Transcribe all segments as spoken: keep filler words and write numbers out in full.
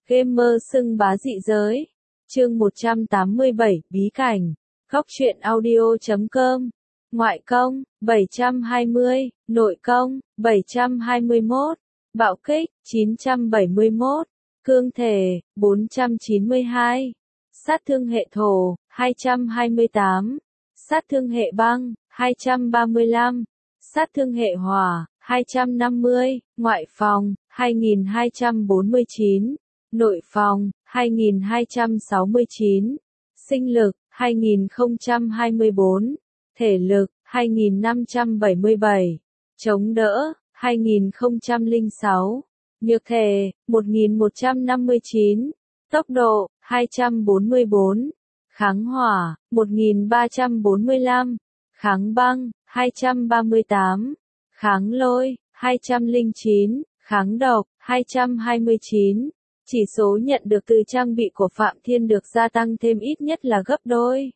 Gamer xưng bá dị giới. Chương một trăm tám mươi bảy, bí cảnh. Góc truyện audio chấm com. Ngoại công, bảy trăm hai mươi, nội công, bảy trăm hai mươi mốt, bạo kích, chín trăm bảy mươi mốt, cương thể, bốn trăm chín mươi hai, sát thương hệ thổ, hai trăm hai mươi tám, sát thương hệ băng, hai trăm ba mươi lăm, sát thương hệ hỏa, hai trăm năm mươi, ngoại phòng, hai nghìn hai trăm bốn mươi chín, nội phòng, hai nghìn hai trăm sáu mươi chín, sinh lực, hai nghìn không trăm hai mươi bốn, thể lực, hai nghìn năm trăm bảy mươi bảy, chống đỡ, hai nghìn không trăm lẻ sáu, nhược thể, một nghìn một trăm năm mươi chín, tốc độ, hai trăm bốn mươi bốn, kháng hỏa, một nghìn ba trăm bốn mươi lăm, kháng băng, hai trăm ba mươi tám, kháng lôi, hai trăm lẻ chín, kháng độc, hai trăm hai mươi chín. Chỉ số nhận được từ trang bị của Phạm Thiên được gia tăng thêm ít nhất là gấp đôi.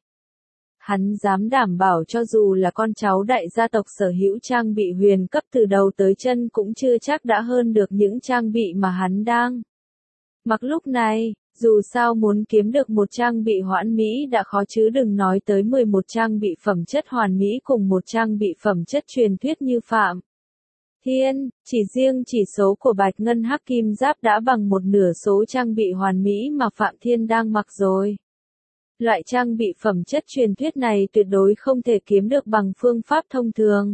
Hắn dám đảm bảo cho dù là con cháu đại gia tộc sở hữu trang bị huyền cấp từ đầu tới chân cũng chưa chắc đã hơn được những trang bị mà hắn đang mặc lúc này. Dù sao muốn kiếm được một trang bị hoãn mỹ đã khó chứ đừng nói tới mười một trang bị phẩm chất hoàn mỹ cùng một trang bị phẩm chất truyền thuyết như Phạm Thiên. Chỉ riêng chỉ số của Bạch Ngân Hắc Kim Giáp đã bằng một nửa số trang bị hoàn mỹ mà Phạm Thiên đang mặc rồi. Loại trang bị phẩm chất truyền thuyết này tuyệt đối không thể kiếm được bằng phương pháp thông thường.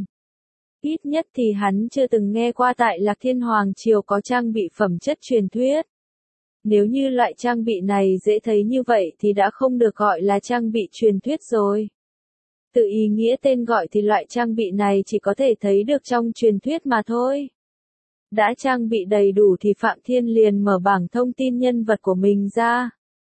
Ít nhất thì hắn chưa từng nghe qua tại Lạc Thiên Hoàng Triều có trang bị phẩm chất truyền thuyết. Nếu như loại trang bị này dễ thấy như vậy thì đã không được gọi là trang bị truyền thuyết rồi. Từ ý nghĩa tên gọi thì loại trang bị này chỉ có thể thấy được trong truyền thuyết mà thôi. Đã trang bị đầy đủ thì Phạm Thiên liền mở bảng thông tin nhân vật của mình ra.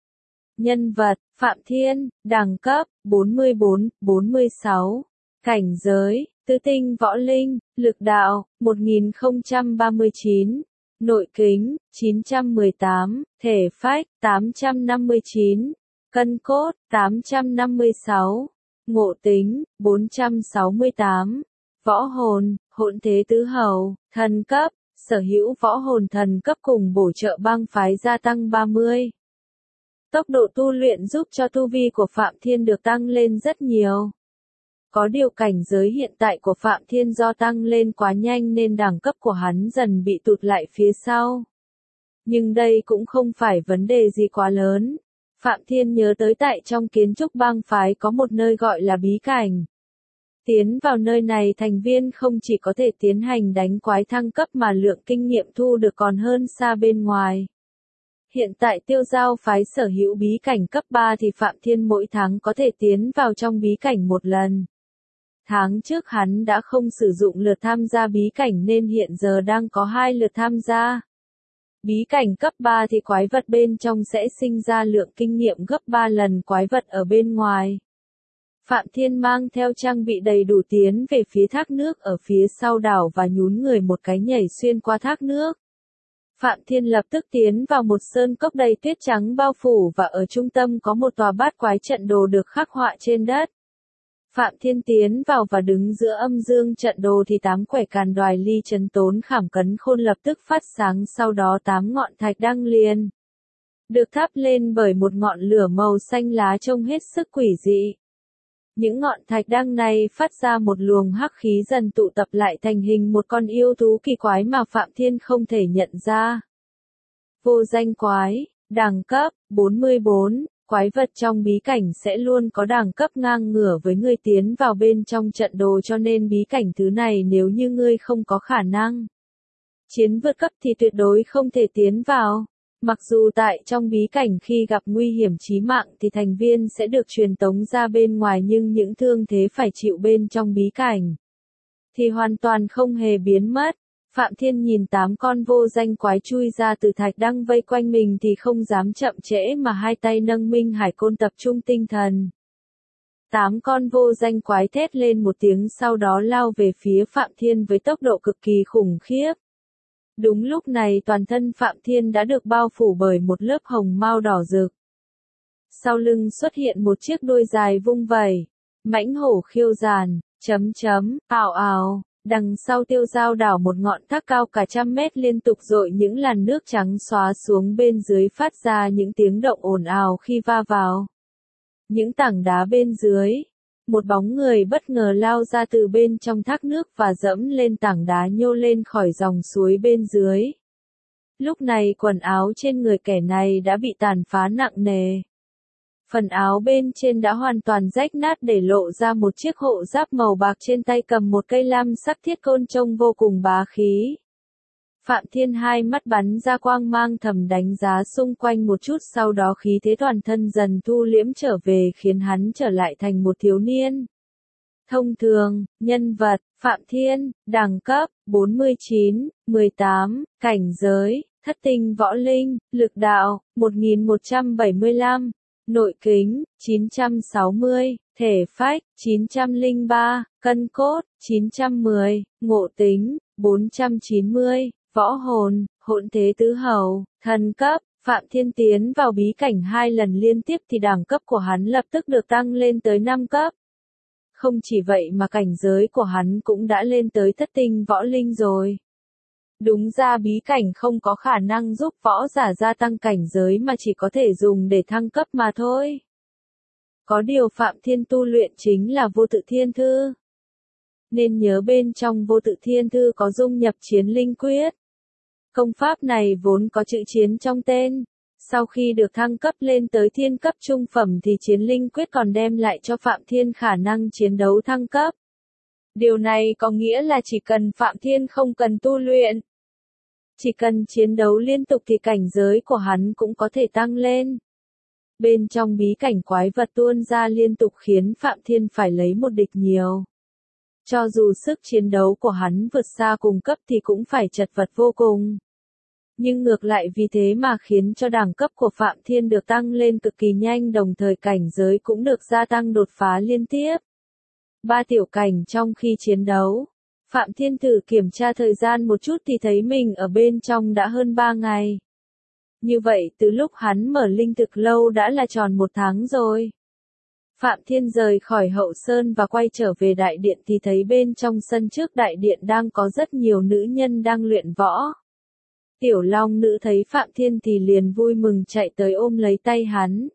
Nhân vật, Phạm Thiên, đẳng cấp, bốn mươi bốn, bốn mươi sáu. Cảnh giới, tứ tinh võ linh, lực đạo, một nghìn không trăm ba mươi chín. Nội kính, chín trăm mười tám, thể phách, tám trăm năm mươi chín. Cân cốt, tám trăm năm mươi sáu. Ngộ tính, bốn trăm sáu mươi tám. Võ hồn, hỗn thế tứ hầu, thần cấp, sở hữu võ hồn thần cấp cùng bổ trợ băng phái gia tăng ba mươi. Tốc độ tu luyện giúp cho tu vi của Phạm Thiên được tăng lên rất nhiều. Có điều cảnh giới hiện tại của Phạm Thiên do tăng lên quá nhanh nên đẳng cấp của hắn dần bị tụt lại phía sau. Nhưng đây cũng không phải vấn đề gì quá lớn. Phạm Thiên nhớ tới tại trong kiến trúc bang phái có một nơi gọi là bí cảnh. Tiến vào nơi này thành viên không chỉ có thể tiến hành đánh quái thăng cấp mà lượng kinh nghiệm thu được còn hơn xa bên ngoài. Hiện tại tiêu giao phái sở hữu bí cảnh cấp ba thì Phạm Thiên mỗi tháng có thể tiến vào trong bí cảnh một lần. Tháng trước hắn đã không sử dụng lượt tham gia bí cảnh nên hiện giờ đang có hai lượt tham gia. Bí cảnh cấp ba thì quái vật bên trong sẽ sinh ra lượng kinh nghiệm gấp ba lần quái vật ở bên ngoài. Phạm Thiên mang theo trang bị đầy đủ tiến về phía thác nước ở phía sau đảo và nhún người một cái nhảy xuyên qua thác nước. Phạm Thiên lập tức tiến vào một sơn cốc đầy tuyết trắng bao phủ và ở trung tâm có một tòa bát quái trận đồ được khắc họa trên đất. Phạm Thiên tiến vào và đứng giữa âm dương trận đồ thì tám quẻ càn đoài ly chấn tốn khảm cấn khôn lập tức phát sáng, sau đó tám ngọn thạch đăng liền được thắp lên bởi một ngọn lửa màu xanh lá trông hết sức quỷ dị. Những ngọn thạch đăng này phát ra một luồng hắc khí dần tụ tập lại thành hình một con yêu thú kỳ quái mà Phạm Thiên không thể nhận ra. Vô danh quái, đẳng cấp, bốn mươi bốn. Quái vật trong bí cảnh sẽ luôn có đẳng cấp ngang ngửa với người tiến vào bên trong trận đồ, cho nên bí cảnh thứ này nếu như ngươi không có khả năng chiến vượt cấp thì tuyệt đối không thể tiến vào. Mặc dù tại trong bí cảnh khi gặp nguy hiểm chí mạng thì thành viên sẽ được truyền tống ra bên ngoài, nhưng những thương thế phải chịu bên trong bí cảnh thì hoàn toàn không hề biến mất. Phạm Thiên nhìn tám con vô danh quái chui ra từ thạch đăng vây quanh mình thì không dám chậm trễ mà hai tay nâng minh hải côn tập trung tinh thần. Tám con vô danh quái thét lên một tiếng sau đó lao về phía Phạm Thiên với tốc độ cực kỳ khủng khiếp. Đúng lúc này toàn thân Phạm Thiên đã được bao phủ bởi một lớp hồng mao đỏ rực. Sau lưng xuất hiện một chiếc đuôi dài vung vẩy. Mãnh hổ khiêu giàn, chấm chấm, ào ào. Đằng sau tiêu giao đảo một ngọn thác cao cả trăm mét liên tục dội những làn nước trắng xóa xuống bên dưới phát ra những tiếng động ồn ào khi va vào những tảng đá bên dưới. Một bóng người bất ngờ lao ra từ bên trong thác nước và dẫm lên tảng đá nhô lên khỏi dòng suối bên dưới. Lúc này quần áo trên người kẻ này đã bị tàn phá nặng nề. Phần áo bên trên đã hoàn toàn rách nát để lộ ra một chiếc hộ giáp màu bạc, trên tay cầm một cây lam sắc thiết côn trông vô cùng bá khí. Phạm Thiên hai mắt bắn ra quang mang, thầm đánh giá xung quanh một chút, sau đó khí thế toàn thân dần thu liễm trở về, khiến hắn trở lại thành một thiếu niên. Thông thường, nhân vật, Phạm Thiên, đẳng cấp, bốn mươi chín, mười tám, cảnh giới, thất tinh võ linh, lực đạo, một nghìn một trăm bảy mươi lăm, nội kính, chín trăm sáu mươi, thể phách, chín trăm lẻ ba, cân cốt, chín trăm mười, ngộ tính, bốn trăm chín mươi, võ hồn, hỗn thế tứ hầu, thần cấp. Phạm Thiên tiến vào bí cảnh hai lần liên tiếp thì đẳng cấp của hắn lập tức được tăng lên tới năm cấp. Không chỉ vậy mà cảnh giới của hắn cũng đã lên tới thất tinh võ linh rồi. Đúng ra bí cảnh không có khả năng giúp võ giả gia tăng cảnh giới mà chỉ có thể dùng để thăng cấp mà thôi. Có điều Phạm Thiên tu luyện chính là vô tự thiên thư. Nên nhớ bên trong vô tự thiên thư có dung nhập chiến linh quyết. Công pháp này vốn có chữ chiến trong tên. Sau khi được thăng cấp lên tới thiên cấp trung phẩm thì chiến linh quyết còn đem lại cho Phạm Thiên khả năng chiến đấu thăng cấp. Điều này có nghĩa là chỉ cần Phạm Thiên không cần tu luyện, chỉ cần chiến đấu liên tục thì cảnh giới của hắn cũng có thể tăng lên. Bên trong bí cảnh quái vật tuôn ra liên tục khiến Phạm Thiên phải lấy một địch nhiều. Cho dù sức chiến đấu của hắn vượt xa cùng cấp thì cũng phải chật vật vô cùng. Nhưng ngược lại vì thế mà khiến cho đẳng cấp của Phạm Thiên được tăng lên cực kỳ nhanh, đồng thời cảnh giới cũng được gia tăng đột phá liên tiếp. Ba tiểu cảnh trong khi chiến đấu. Phạm Thiên thử kiểm tra thời gian một chút thì thấy mình ở bên trong đã hơn ba ngày. Như vậy từ lúc hắn mở linh thực lâu đã là tròn một tháng rồi. Phạm Thiên rời khỏi hậu sơn và quay trở về đại điện thì thấy bên trong sân trước đại điện đang có rất nhiều nữ nhân đang luyện võ. Tiểu Long nữ thấy Phạm Thiên thì liền vui mừng chạy tới ôm lấy tay hắn.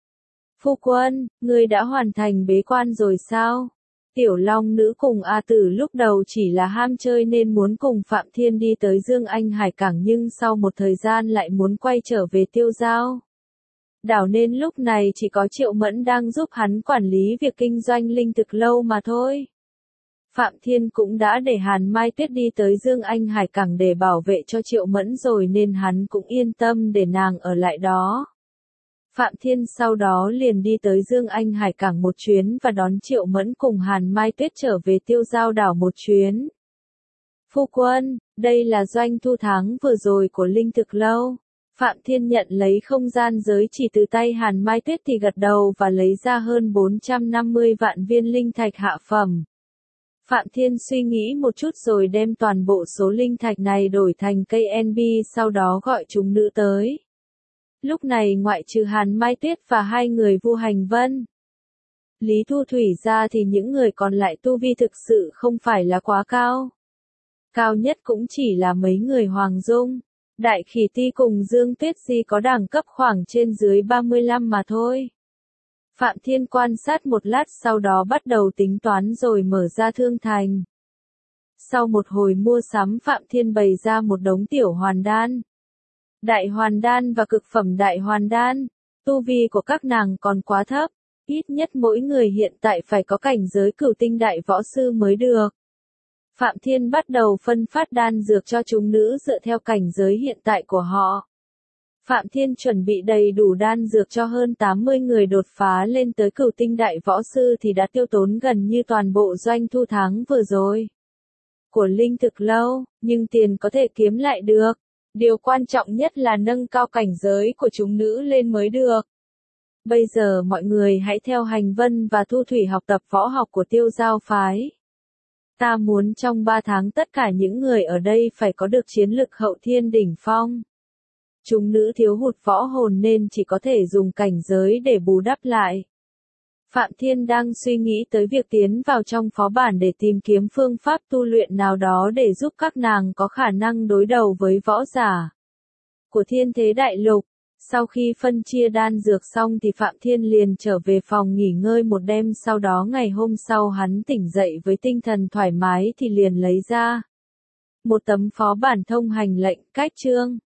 Phu quân, ngươi đã hoàn thành bế quan rồi sao? Tiểu Long nữ cùng A Tử lúc đầu chỉ là ham chơi nên muốn cùng Phạm Thiên đi tới Dương Anh Hải Cảng, nhưng sau một thời gian lại muốn quay trở về Tiêu Giao đảo, nên lúc này chỉ có Triệu Mẫn đang giúp hắn quản lý việc kinh doanh linh thực lâu mà thôi. Phạm Thiên cũng đã để Hàn Mai Tuyết đi tới Dương Anh Hải Cảng để bảo vệ cho Triệu Mẫn rồi, nên hắn cũng yên tâm để nàng ở lại đó. Phạm Thiên sau đó liền đi tới Dương Anh Hải Cảng một chuyến và đón Triệu Mẫn cùng Hàn Mai Tuyết trở về Tiêu Giao đảo một chuyến. Phu quân, đây là doanh thu tháng vừa rồi của linh thực lâu. Phạm Thiên nhận lấy không gian giới chỉ từ tay Hàn Mai Tuyết thì gật đầu và lấy ra hơn bốn trăm năm mươi vạn viên linh thạch hạ phẩm. Phạm Thiên suy nghĩ một chút rồi đem toàn bộ số linh thạch này đổi thành cây en bê, sau đó gọi chúng nữ tới. Lúc này ngoại trừ Hàn Mai Tuyết và hai người Vu Hành Vân, Lý Thu Thủy ra thì những người còn lại tu vi thực sự không phải là quá cao. Cao nhất cũng chỉ là mấy người Hoàng Dung, Đại Khỉ Ti cùng Dương Tuyết Di có đẳng cấp khoảng trên dưới ba mươi lăm mà thôi. Phạm Thiên quan sát một lát sau đó bắt đầu tính toán rồi mở ra thương thành. Sau một hồi mua sắm, Phạm Thiên bày ra một đống tiểu hoàn đan, đại hoàn đan và cực phẩm đại hoàn đan. Tu vi của các nàng còn quá thấp, ít nhất mỗi người hiện tại phải có cảnh giới cửu tinh đại võ sư mới được. Phạm Thiên bắt đầu phân phát đan dược cho chúng nữ dựa theo cảnh giới hiện tại của họ. Phạm Thiên chuẩn bị đầy đủ đan dược cho hơn tám mươi người đột phá lên tới cửu tinh đại võ sư thì đã tiêu tốn gần như toàn bộ doanh thu tháng vừa rồi của linh thực lâu, nhưng tiền có thể kiếm lại được. Điều quan trọng nhất là nâng cao cảnh giới của chúng nữ lên mới được. Bây giờ mọi người hãy theo Hành Vân và Thu Thủy học tập võ học của Tiêu Giao phái. Ta muốn trong ba tháng tất cả những người ở đây phải có được chiến lực hậu thiên đỉnh phong. Chúng nữ thiếu hụt võ hồn nên chỉ có thể dùng cảnh giới để bù đắp lại. Phạm Thiên đang suy nghĩ tới việc tiến vào trong phó bản để tìm kiếm phương pháp tu luyện nào đó để giúp các nàng có khả năng đối đầu với võ giả của Thiên Thế Đại Lục. Sau khi phân chia đan dược xong thì Phạm Thiên liền trở về phòng nghỉ ngơi một đêm, sau đó ngày hôm sau hắn tỉnh dậy với tinh thần thoải mái thì liền lấy ra một tấm phó bản thông hành lệnh cách chương.